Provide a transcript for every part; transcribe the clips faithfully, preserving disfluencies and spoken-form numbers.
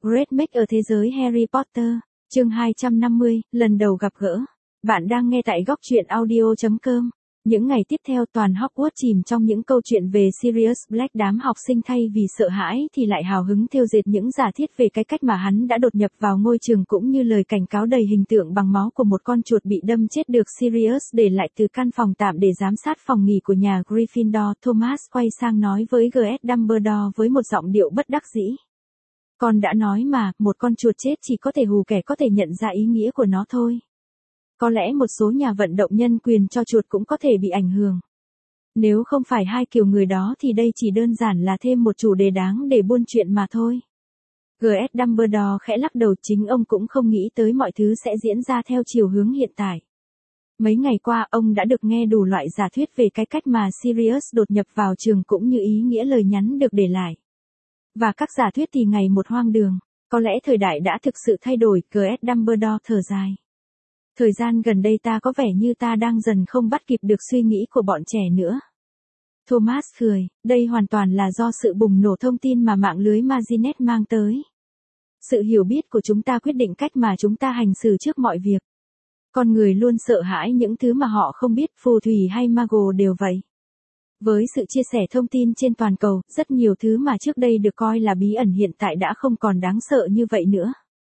Great Make ở thế giới Harry Potter, chương hai trăm năm mươi, lần đầu gặp gỡ. Bạn đang nghe tại góc truyện audio chấm com. Những ngày tiếp theo toàn Hogwarts chìm trong những câu chuyện về Sirius Black, đám học sinh thay vì sợ hãi thì lại hào hứng thêu dệt những giả thiết về cái cách mà hắn đã đột nhập vào ngôi trường, cũng như lời cảnh cáo đầy hình tượng bằng máu của một con chuột bị đâm chết được Sirius để lại từ căn phòng tạm để giám sát phòng nghỉ của nhà Gryffindor. Thomas quay sang nói với giê ét Dumbledore với một giọng điệu bất đắc dĩ. Con đã nói mà, một con chuột chết chỉ có thể hù kẻ có thể nhận ra ý nghĩa của nó thôi. Có lẽ một số nhà vận động nhân quyền cho chuột cũng có thể bị ảnh hưởng. Nếu không phải hai kiểu người đó thì đây chỉ đơn giản là thêm một chủ đề đáng để buôn chuyện mà thôi. giê ét Dumbledore khẽ lắc đầu, chính ông cũng không nghĩ tới mọi thứ sẽ diễn ra theo chiều hướng hiện tại. Mấy ngày qua ông đã được nghe đủ loại giả thuyết về cái cách mà Sirius đột nhập vào trường, cũng như ý nghĩa lời nhắn được để lại. Và các giả thuyết thì ngày một hoang đường. Có lẽ thời đại đã thực sự thay đổi, giê ét Dumbledore thở dài. Thời gian gần đây ta có vẻ như ta đang dần không bắt kịp được suy nghĩ của bọn trẻ nữa. Thomas cười, đây hoàn toàn là do sự bùng nổ thông tin mà mạng lưới Maginet mang tới. Sự hiểu biết của chúng ta quyết định cách mà chúng ta hành xử trước mọi việc. Con người luôn sợ hãi những thứ mà họ không biết, phù thủy hay mago đều vậy. Với sự chia sẻ thông tin trên toàn cầu, rất nhiều thứ mà trước đây được coi là bí ẩn hiện tại đã không còn đáng sợ như vậy nữa.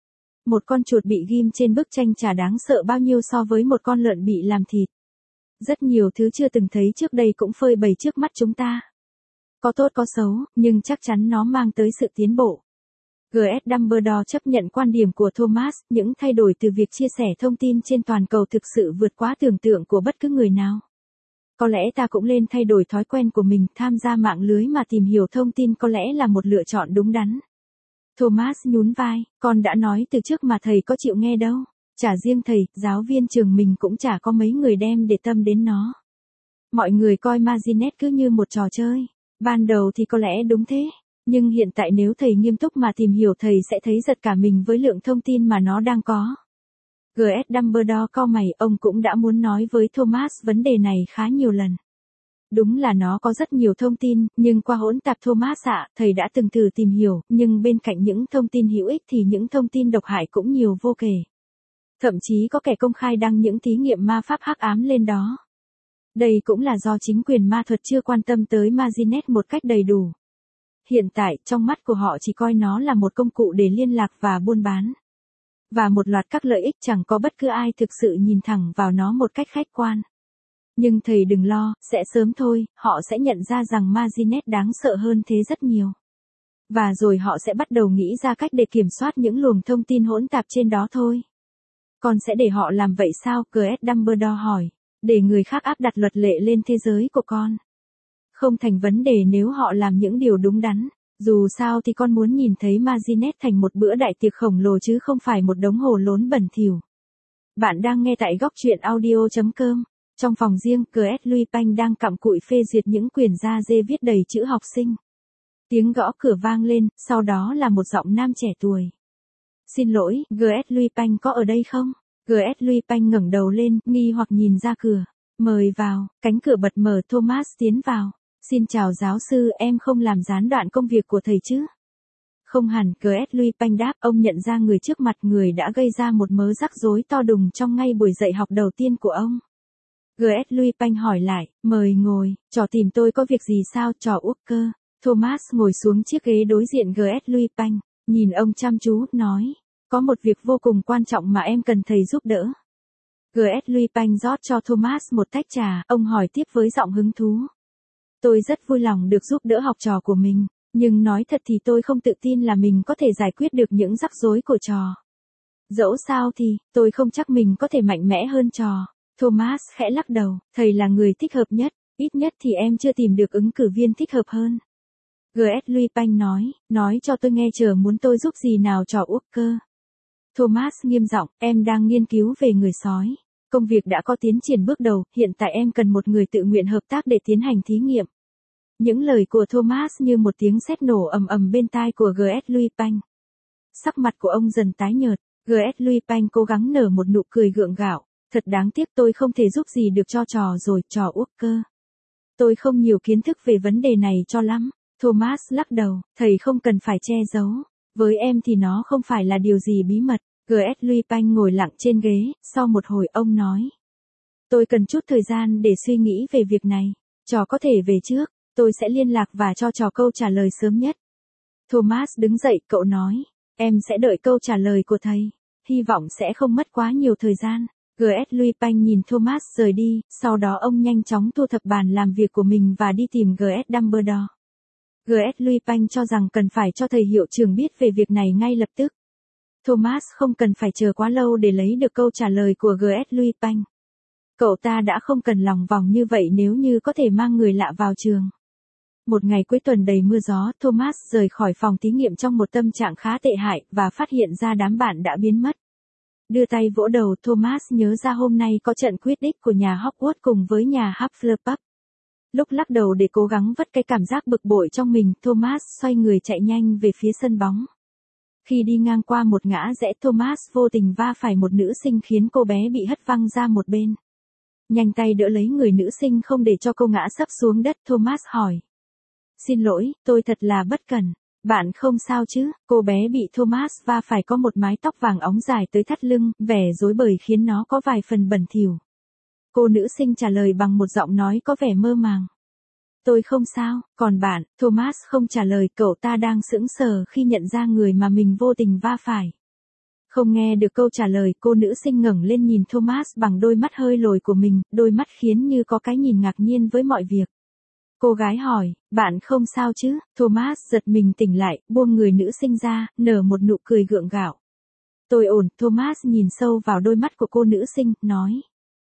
Một con chuột bị ghim trên bức tranh chả đáng sợ bao nhiêu so với một con lợn bị làm thịt. Rất nhiều thứ chưa từng thấy trước đây cũng phơi bày trước mắt chúng ta. Có tốt có xấu, nhưng chắc chắn nó mang tới sự tiến bộ. giê ét Dumbledore chấp nhận quan điểm của Thomas, những thay đổi từ việc chia sẻ thông tin trên toàn cầu thực sự vượt quá tưởng tượng của bất cứ người nào. Có lẽ ta cũng nên thay đổi thói quen của mình, tham gia mạng lưới mà tìm hiểu thông tin có lẽ là một lựa chọn đúng đắn. Thomas nhún vai, con đã nói từ trước mà thầy có chịu nghe đâu. Chả riêng thầy, giáo viên trường mình cũng chả có mấy người đem để tâm đến nó. Mọi người coi Maginet cứ như một trò chơi. Ban đầu thì có lẽ đúng thế. Nhưng hiện tại nếu thầy nghiêm túc mà tìm hiểu, thầy sẽ thấy giật cả mình với lượng thông tin mà nó đang có. giê ét Dumbledore cau mày, ông cũng đã muốn nói với Thomas vấn đề này khá nhiều lần. Đúng là nó có rất nhiều thông tin, nhưng qua hỗn tạp Thomas ạ, thầy đã từng thử tìm hiểu, nhưng bên cạnh những thông tin hữu ích thì những thông tin độc hại cũng nhiều vô kể. Thậm chí có kẻ công khai đăng những thí nghiệm ma pháp hắc ám lên đó. Đây cũng là do chính quyền ma thuật chưa quan tâm tới Maginet một cách đầy đủ. Hiện tại, trong mắt của họ chỉ coi nó là một công cụ để liên lạc và buôn bán. Và một loạt các lợi ích, chẳng có bất cứ ai thực sự nhìn thẳng vào nó một cách khách quan. Nhưng thầy đừng lo, sẽ sớm thôi, họ sẽ nhận ra rằng Maginet đáng sợ hơn thế rất nhiều. Và rồi họ sẽ bắt đầu nghĩ ra cách để kiểm soát những luồng thông tin hỗn tạp trên đó thôi. Con sẽ để họ làm vậy sao? giê ét Dumbledore hỏi. Để người khác áp đặt luật lệ lên thế giới của con. Không thành vấn đề nếu họ làm những điều đúng đắn. Dù sao thì con muốn nhìn thấy Maginet thành một bữa đại tiệc khổng lồ chứ không phải một đống hồ lốn bẩn thỉu. Bạn đang nghe tại góc truyện audio chấm com. Trong phòng riêng, giê ét Lupin đang cặm cụi phê duyệt những quyển da dê viết đầy chữ học sinh. Tiếng gõ cửa vang lên, sau đó là một giọng nam trẻ tuổi. Xin lỗi, giê ét Lupin có ở đây không? giê ét Lupin ngẩng đầu lên, nghi hoặc nhìn ra cửa. Mời vào, cánh cửa bật mở, Thomas tiến vào. Xin chào giáo sư, em không làm gián đoạn công việc của thầy chứ? Không hẳn, giê ét Lupin đáp, ông nhận ra người trước mặt, người đã gây ra một mớ rắc rối to đùng trong ngay buổi dạy học đầu tiên của ông. giê ét Lupin hỏi lại, mời ngồi, trò tìm tôi có việc gì sao, trò Walker? Thomas ngồi xuống chiếc ghế đối diện giê ét Lupin, nhìn ông chăm chú, nói, có một việc vô cùng quan trọng mà em cần thầy giúp đỡ. giê ét Lupin rót cho Thomas một tách trà, ông hỏi tiếp với giọng hứng thú. Tôi rất vui lòng được giúp đỡ học trò của mình, nhưng nói thật thì tôi không tự tin là mình có thể giải quyết được những rắc rối của trò. Dẫu sao thì, tôi không chắc mình có thể mạnh mẽ hơn trò. Thomas khẽ lắc đầu, thầy là người thích hợp nhất, ít nhất thì em chưa tìm được ứng cử viên thích hợp hơn. giê ét Lupin nói, nói cho tôi nghe chờ muốn tôi giúp gì nào trò Walker. Thomas nghiêm giọng, em đang nghiên cứu về người sói. Công việc đã có tiến triển bước đầu, hiện tại em cần một người tự nguyện hợp tác để tiến hành thí nghiệm. Những lời của Thomas như một tiếng sét nổ ầm ầm bên tai của giê ét Lupin. Sắc mặt của ông dần tái nhợt, giê ét Lupin cố gắng nở một nụ cười gượng gạo. Thật đáng tiếc tôi không thể giúp gì được cho trò rồi, trò Walker. Tôi không nhiều kiến thức về vấn đề này cho lắm. Thomas lắc đầu, thầy không cần phải che giấu. Với em thì nó không phải là điều gì bí mật. giê ét Louis Panh ngồi lặng trên ghế, sau một hồi ông nói. Tôi cần chút thời gian để suy nghĩ về việc này. Trò có thể về trước, tôi sẽ liên lạc và cho trò câu trả lời sớm nhất. Thomas đứng dậy, cậu nói. Em sẽ đợi câu trả lời của thầy. Hy vọng sẽ không mất quá nhiều thời gian. giê ét Louis Panh nhìn Thomas rời đi, sau đó ông nhanh chóng thu thập bàn làm việc của mình và đi tìm giê ét Dumbledore. giê ét Louis Panh cho rằng cần phải cho thầy hiệu trưởng biết về việc này ngay lập tức. Thomas không cần phải chờ quá lâu để lấy được câu trả lời của giê ét Louis Panh. Cậu ta đã không cần lòng vòng như vậy nếu như có thể mang người lạ vào trường. Một ngày cuối tuần đầy mưa gió, Thomas rời khỏi phòng thí nghiệm trong một tâm trạng khá tệ hại và phát hiện ra đám bạn đã biến mất. Đưa tay vỗ đầu, Thomas nhớ ra hôm nay có trận Quidditch của nhà Hogwarts cùng với nhà Hufflepuff. Lúc lắc đầu để cố gắng vất cái cảm giác bực bội trong mình, Thomas xoay người chạy nhanh về phía sân bóng. Khi đi ngang qua một ngã rẽ, Thomas vô tình va phải một nữ sinh khiến cô bé bị hất văng ra một bên. Nhanh tay đỡ lấy người nữ sinh không để cho cô ngã sấp xuống đất, Thomas hỏi. Xin lỗi, tôi thật là bất cẩn. Bạn không sao chứ? Cô bé bị Thomas va phải có một mái tóc vàng óng dài tới thắt lưng, vẻ rối bời khiến nó có vài phần bẩn thỉu. Cô nữ sinh trả lời bằng một giọng nói có vẻ mơ màng. Tôi không sao, còn bạn? Thomas không trả lời, cậu ta đang sững sờ khi nhận ra người mà mình vô tình va phải. Không nghe được câu trả lời, cô nữ sinh ngẩng lên nhìn Thomas bằng đôi mắt hơi lồi của mình, đôi mắt khiến như có cái nhìn ngạc nhiên với mọi việc. Cô gái hỏi, bạn không sao chứ? Thomas giật mình tỉnh lại, buông người nữ sinh ra, nở một nụ cười gượng gạo. Tôi ổn, Thomas nhìn sâu vào đôi mắt của cô nữ sinh, nói.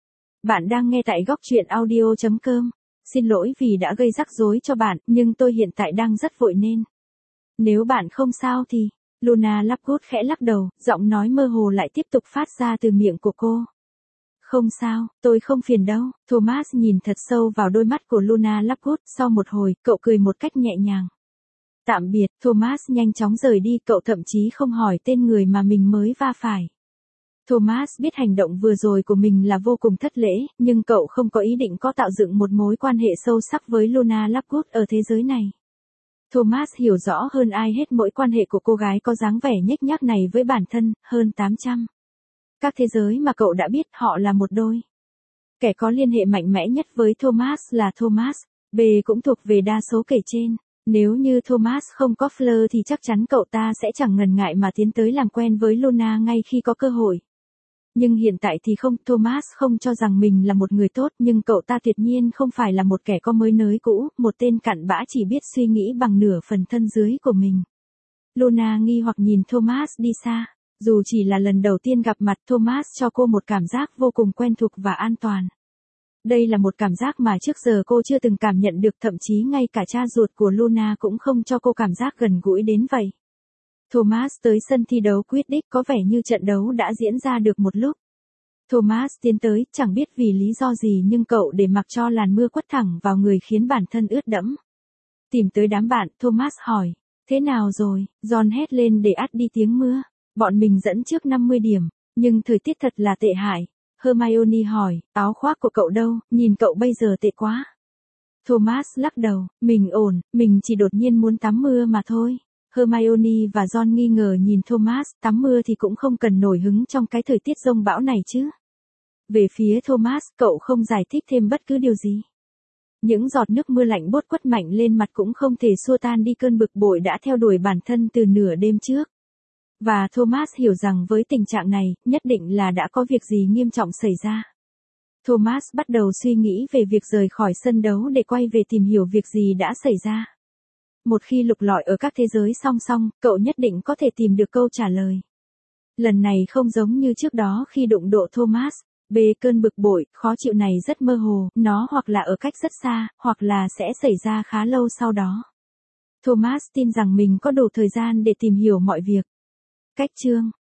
Bạn đang nghe tại góc truyện audio chấm com. Xin lỗi vì đã gây rắc rối cho bạn, nhưng tôi hiện tại đang rất vội nên. Nếu bạn không sao thì... Luna Lovegood khẽ lắc đầu, giọng nói mơ hồ lại tiếp tục phát ra từ miệng của cô. Không sao, tôi không phiền đâu. Thomas nhìn thật sâu vào đôi mắt của Luna Lovegood, sau một hồi, cậu cười một cách nhẹ nhàng. Tạm biệt, Thomas nhanh chóng rời đi, cậu thậm chí không hỏi tên người mà mình mới va phải. Thomas biết hành động vừa rồi của mình là vô cùng thất lễ, nhưng cậu không có ý định có tạo dựng một mối quan hệ sâu sắc với Luna Lovegood ở thế giới này. Thomas hiểu rõ hơn ai hết mỗi quan hệ của cô gái có dáng vẻ nhếch nhác này với bản thân, hơn tám trăm. Các thế giới mà cậu đã biết họ là một đôi. Kẻ có liên hệ mạnh mẽ nhất với Thomas là Thomas, B cũng thuộc về đa số kể trên. Nếu như Thomas không có Fleur thì chắc chắn cậu ta sẽ chẳng ngần ngại mà tiến tới làm quen với Luna ngay khi có cơ hội. Nhưng hiện tại thì không, Thomas không cho rằng mình là một người tốt, nhưng cậu ta tuyệt nhiên không phải là một kẻ có mới nới cũ, một tên cặn bã chỉ biết suy nghĩ bằng nửa phần thân dưới của mình. Luna nghi hoặc nhìn Thomas đi xa. Dù chỉ là lần đầu tiên gặp mặt, Thomas cho cô một cảm giác vô cùng quen thuộc và an toàn. Đây là một cảm giác mà trước giờ cô chưa từng cảm nhận được, thậm chí ngay cả cha ruột của Luna cũng không cho cô cảm giác gần gũi đến vậy. Thomas tới sân thi đấu Quidditch, có vẻ như trận đấu đã diễn ra được một lúc. Thomas tiến tới, chẳng biết vì lý do gì nhưng cậu để mặc cho làn mưa quất thẳng vào người khiến bản thân ướt đẫm. Tìm tới đám bạn, Thomas hỏi, thế nào rồi? Ron hét lên để át đi tiếng mưa. Bọn mình dẫn trước năm mươi điểm, nhưng thời tiết thật là tệ hại. Hermione hỏi, áo khoác của cậu đâu, nhìn cậu bây giờ tệ quá. Thomas lắc đầu, mình ổn, mình chỉ đột nhiên muốn tắm mưa mà thôi. Hermione và Ron nghi ngờ nhìn Thomas, tắm mưa thì cũng không cần nổi hứng trong cái thời tiết giông bão này chứ. Về phía Thomas, cậu không giải thích thêm bất cứ điều gì. Những giọt nước mưa lạnh buốt quất mạnh lên mặt cũng không thể xua tan đi cơn bực bội đã theo đuổi bản thân từ nửa đêm trước. Và Thomas hiểu rằng với tình trạng này, nhất định là đã có việc gì nghiêm trọng xảy ra. Thomas bắt đầu suy nghĩ về việc rời khỏi sân đấu để quay về tìm hiểu việc gì đã xảy ra. Một khi lục lọi ở các thế giới song song, cậu nhất định có thể tìm được câu trả lời. Lần này không giống như trước đó khi đụng độ Thomas. B cơn bực bội, khó chịu này rất mơ hồ, nó hoặc là ở cách rất xa, hoặc là sẽ xảy ra khá lâu sau đó. Thomas tin rằng mình có đủ thời gian để tìm hiểu mọi việc. Cách chương